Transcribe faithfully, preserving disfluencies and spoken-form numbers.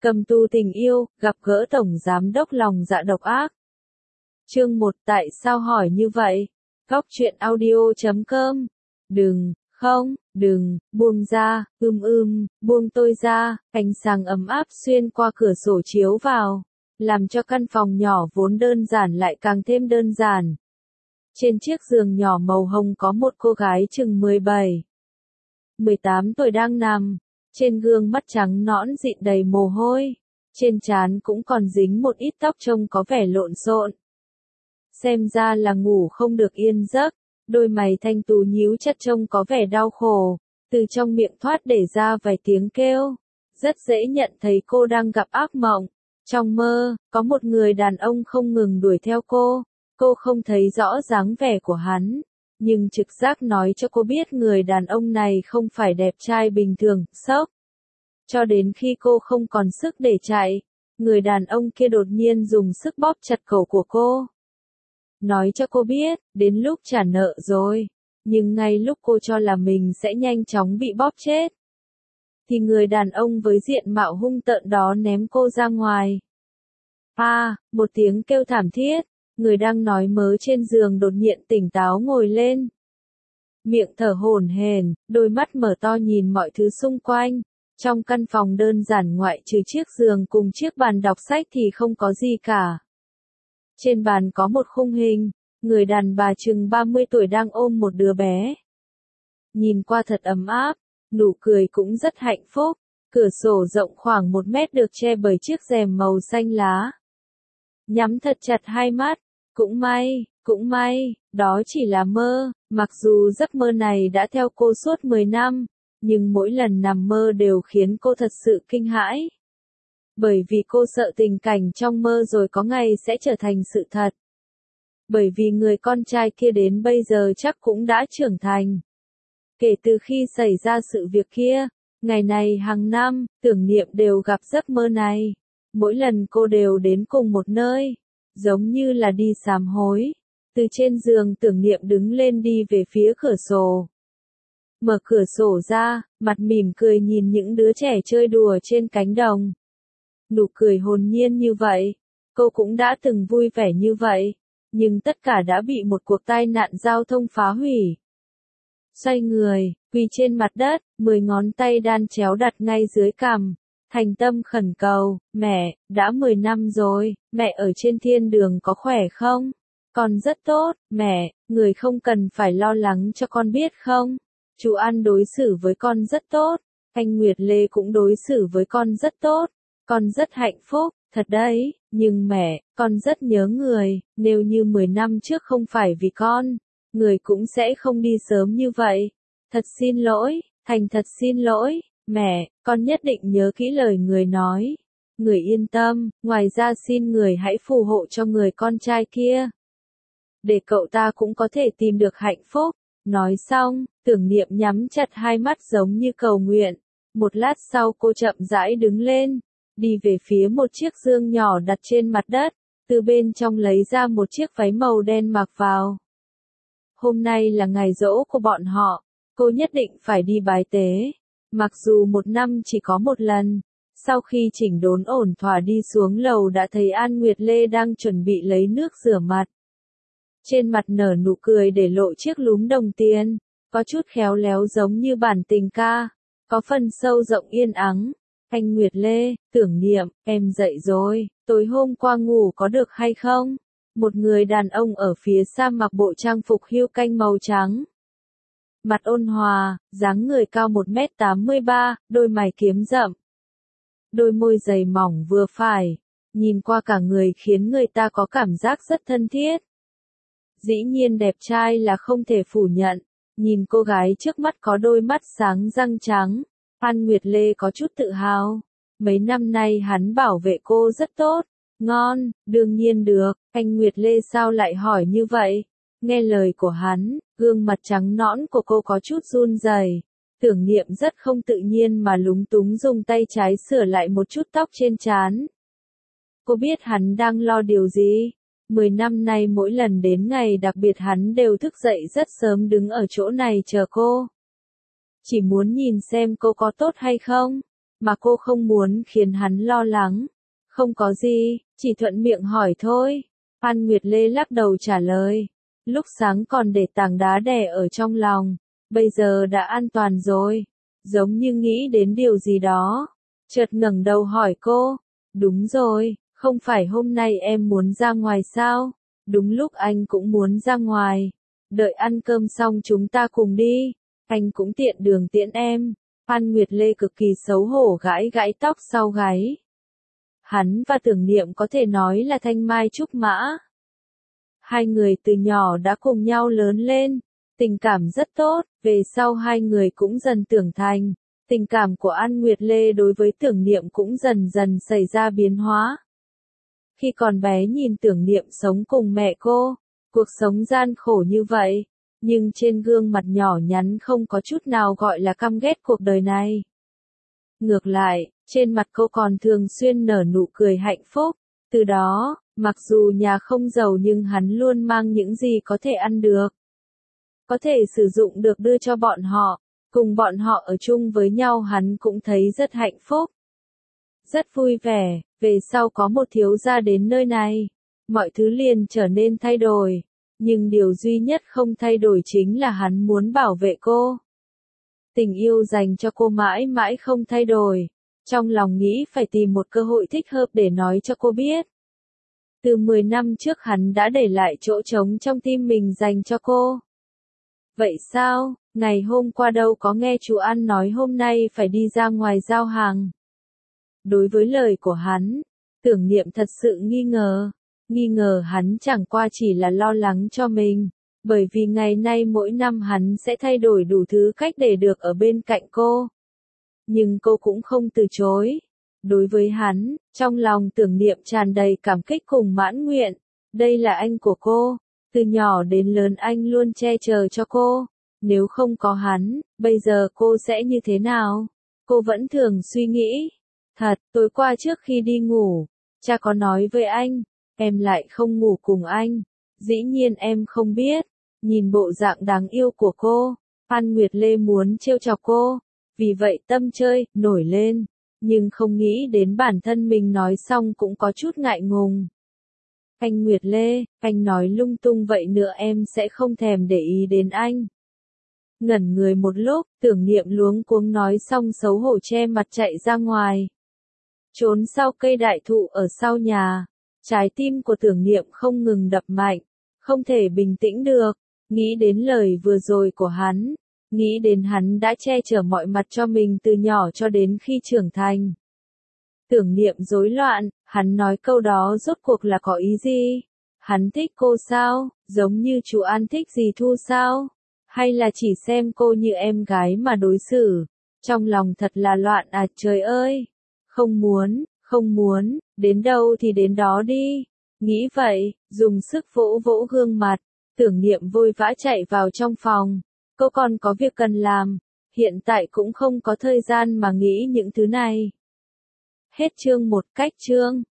Cầm tù tình yêu, gặp gỡ tổng giám đốc lòng dạ độc ác. Chương một. Tại sao hỏi như vậy? Góc truyện audio chấm com. Đừng, không, đừng, buông ra, ưm ưm, buông tôi ra. Ánh sáng ấm áp xuyên qua cửa sổ chiếu vào, làm cho căn phòng nhỏ vốn đơn giản lại càng thêm đơn giản. Trên chiếc giường nhỏ màu hồng có một cô gái chừng mười bảy, mười tám tuổi đang nằm. Trên gương mắt trắng nõn dịn đầy mồ hôi, trên trán cũng còn dính một ít tóc trông có vẻ lộn xộn. Xem ra là ngủ không được yên giấc, đôi mày thanh tú nhíu chặt trông có vẻ đau khổ, từ trong miệng thoát để ra vài tiếng kêu. Rất dễ nhận thấy cô đang gặp ác mộng. Trong mơ, có một người đàn ông không ngừng đuổi theo cô, cô không thấy rõ dáng vẻ của hắn. Nhưng trực giác nói cho cô biết người đàn ông này không phải đẹp trai bình thường, sốc. Cho đến khi cô không còn sức để chạy, người đàn ông kia đột nhiên dùng sức bóp chặt cổ của cô. Nói cho cô biết, đến lúc trả nợ rồi. Nhưng ngay lúc cô cho là mình sẽ nhanh chóng bị bóp chết, thì người đàn ông với diện mạo hung tợn đó ném cô ra ngoài. A, à, một tiếng kêu thảm thiết. Người đang nói mớ trên giường đột nhiên tỉnh táo ngồi lên. Miệng thở hổn hển, đôi mắt mở to nhìn mọi thứ xung quanh. Trong căn phòng đơn giản ngoại trừ chiếc giường cùng chiếc bàn đọc sách thì không có gì cả. Trên bàn có một khung hình, người đàn bà chừng ba mươi tuổi đang ôm một đứa bé. Nhìn qua thật ấm áp, nụ cười cũng rất hạnh phúc. Cửa sổ rộng khoảng một mét được che bởi chiếc rèm màu xanh lá. Nhắm thật chặt hai mắt. Cũng may, cũng may, đó chỉ là mơ, mặc dù giấc mơ này đã theo cô suốt mười năm, nhưng mỗi lần nằm mơ đều khiến cô thật sự kinh hãi. Bởi vì cô sợ tình cảnh trong mơ rồi có ngày sẽ trở thành sự thật. Bởi vì người con trai kia đến bây giờ chắc cũng đã trưởng thành. Kể từ khi xảy ra sự việc kia, ngày này hàng năm, tưởng niệm đều gặp giấc mơ này. Mỗi lần cô đều đến cùng một nơi, giống như là đi sám hối. Từ trên giường tưởng niệm đứng lên đi về phía cửa sổ. Mở cửa sổ ra, mặt mỉm cười nhìn những đứa trẻ chơi đùa trên cánh đồng. Nụ cười hồn nhiên như vậy, cô cũng đã từng vui vẻ như vậy, nhưng tất cả đã bị một cuộc tai nạn giao thông phá hủy. Xoay người, quỳ trên mặt đất, mười ngón tay đan chéo đặt ngay dưới cằm. Thành tâm khẩn cầu, mẹ, đã mười năm rồi, mẹ ở trên thiên đường có khỏe không? Con rất tốt, mẹ, người không cần phải lo lắng cho con biết không? Chú An đối xử với con rất tốt, anh Nguyệt Lê cũng đối xử với con rất tốt, con rất hạnh phúc, thật đấy, nhưng mẹ, con rất nhớ người, nếu như mười năm trước không phải vì con, người cũng sẽ không đi sớm như vậy. Thật xin lỗi, thành thật xin lỗi. Mẹ, con nhất định nhớ kỹ lời người nói. Người yên tâm, ngoài ra xin người hãy phù hộ cho người con trai kia. Để cậu ta cũng có thể tìm được hạnh phúc. Nói xong, tưởng niệm nhắm chặt hai mắt giống như cầu nguyện. Một lát sau cô chậm rãi đứng lên, đi về phía một chiếc giường nhỏ đặt trên mặt đất, từ bên trong lấy ra một chiếc váy màu đen mặc vào. Hôm nay là ngày giỗ của bọn họ, cô nhất định phải đi bái tế. Mặc dù một năm chỉ có một lần, sau khi chỉnh đốn ổn thỏa đi xuống lầu đã thấy An Nguyệt Lê đang chuẩn bị lấy nước rửa mặt. Trên mặt nở nụ cười để lộ chiếc lúm đồng tiền, có chút khéo léo giống như bản tình ca, có phần sâu rộng yên ắng. Anh Nguyệt Lê, tưởng niệm, em dậy rồi, tối hôm qua ngủ có được hay không? Một người đàn ông ở phía xa mặc bộ trang phục hươu canh màu trắng. Mặt ôn hòa, dáng người cao một mét tám mươi ba, đôi mày kiếm rậm. Đôi môi dày mỏng vừa phải, nhìn qua cả người khiến người ta có cảm giác rất thân thiết. Dĩ nhiên đẹp trai là không thể phủ nhận, nhìn cô gái trước mắt có đôi mắt sáng răng trắng, An Nguyệt Lê có chút tự hào. Mấy năm nay hắn bảo vệ cô rất tốt, ngon, đương nhiên được, anh Nguyệt Lê sao lại hỏi như vậy? Nghe lời của hắn, gương mặt trắng nõn của cô có chút run rẩy. Tưởng niệm rất không tự nhiên mà lúng túng dùng tay trái sửa lại một chút tóc trên trán. Cô biết hắn đang lo điều gì. Mười năm nay mỗi lần đến ngày đặc biệt hắn đều thức dậy rất sớm đứng ở chỗ này chờ cô. Chỉ muốn nhìn xem cô có tốt hay không. mà cô không muốn khiến hắn lo lắng. Không có gì, chỉ thuận miệng hỏi thôi. An Nguyệt Lê lắc đầu trả lời. Lúc sáng còn để tảng đá đè ở trong lòng, bây giờ đã an toàn rồi. Giống như nghĩ đến điều gì đó. Chợt ngẩng đầu hỏi cô. Đúng rồi, không phải hôm nay em muốn ra ngoài sao? Đúng lúc anh cũng muốn ra ngoài. Đợi ăn cơm xong chúng ta cùng đi. Anh cũng tiện đường tiễn em. An Nguyệt Lê cực kỳ xấu hổ gãi gãi tóc sau gáy. Hắn và Tưởng Niệm có thể nói là thanh mai trúc mã. Hai người từ nhỏ đã cùng nhau lớn lên, tình cảm rất tốt, về sau hai người cũng dần trưởng thành. Tình cảm của An Nguyệt Lê đối với Tưởng Niệm cũng dần dần xảy ra biến hóa. Khi còn bé nhìn Tưởng Niệm sống cùng mẹ cô, cuộc sống gian khổ như vậy, nhưng trên gương mặt nhỏ nhắn không có chút nào gọi là căm ghét cuộc đời này. Ngược lại, trên mặt cô còn thường xuyên nở nụ cười hạnh phúc. Từ đó, mặc dù nhà không giàu nhưng hắn luôn mang những gì có thể ăn được, có thể sử dụng được đưa cho bọn họ. Cùng bọn họ ở chung với nhau hắn cũng thấy rất hạnh phúc. Rất vui vẻ, về sau có một thiếu gia đến nơi này. Mọi thứ liền trở nên thay đổi. Nhưng điều duy nhất không thay đổi chính là hắn muốn bảo vệ cô. Tình yêu dành cho cô mãi mãi không thay đổi. Trong lòng nghĩ phải tìm một cơ hội thích hợp để nói cho cô biết. Từ mười năm trước hắn đã để lại chỗ trống trong tim mình dành cho cô. Vậy sao, ngày hôm qua đâu có nghe chú An nói hôm nay phải đi ra ngoài giao hàng. Đối với lời của hắn, Tưởng Niệm thật sự nghi ngờ. Nghi ngờ hắn chẳng qua chỉ là lo lắng cho mình. Bởi vì ngày nay mỗi năm hắn sẽ thay đổi đủ thứ cách để được ở bên cạnh cô. Nhưng cô cũng không từ chối. Đối với hắn, trong lòng Tưởng Niệm tràn đầy cảm kích cùng mãn nguyện. Đây là anh của cô. Từ nhỏ đến lớn anh luôn che chở cho cô. Nếu không có hắn, bây giờ cô sẽ như thế nào? Cô vẫn thường suy nghĩ. Thật, tối qua trước khi đi ngủ, cha có nói với anh, em lại không ngủ cùng anh. Dĩ nhiên em không biết. Nhìn bộ dạng đáng yêu của cô, An Nguyệt Lê muốn trêu chọc cô. Vì vậy tâm chơi, nổi lên. Nhưng không nghĩ đến bản thân mình nói xong cũng có chút ngại ngùng. Anh Nguyệt Lê, anh nói lung tung vậy nữa em sẽ không thèm để ý đến anh. Ngẩn người một lúc, Tưởng Niệm luống cuống nói xong xấu hổ che mặt chạy ra ngoài. Trốn sau cây đại thụ ở sau nhà. Trái tim của Tưởng Niệm không ngừng đập mạnh. Không thể bình tĩnh được. Nghĩ đến lời vừa rồi của hắn. Nghĩ đến hắn đã che chở mọi mặt cho mình từ nhỏ cho đến khi trưởng thành. Tưởng Niệm rối loạn, hắn nói câu đó rốt cuộc là có ý gì? Hắn thích cô sao? Giống như chú An thích dì Thu sao? Hay là chỉ xem cô như em gái mà đối xử? Trong lòng thật là loạn à trời ơi! Không muốn, không muốn, đến đâu thì đến đó đi. Nghĩ vậy, dùng sức vỗ vỗ gương mặt, Tưởng Niệm vội vã chạy vào trong phòng. Cô còn có việc cần làm, hiện tại cũng không có thời gian mà nghĩ những thứ này. Hết chương một cách chương.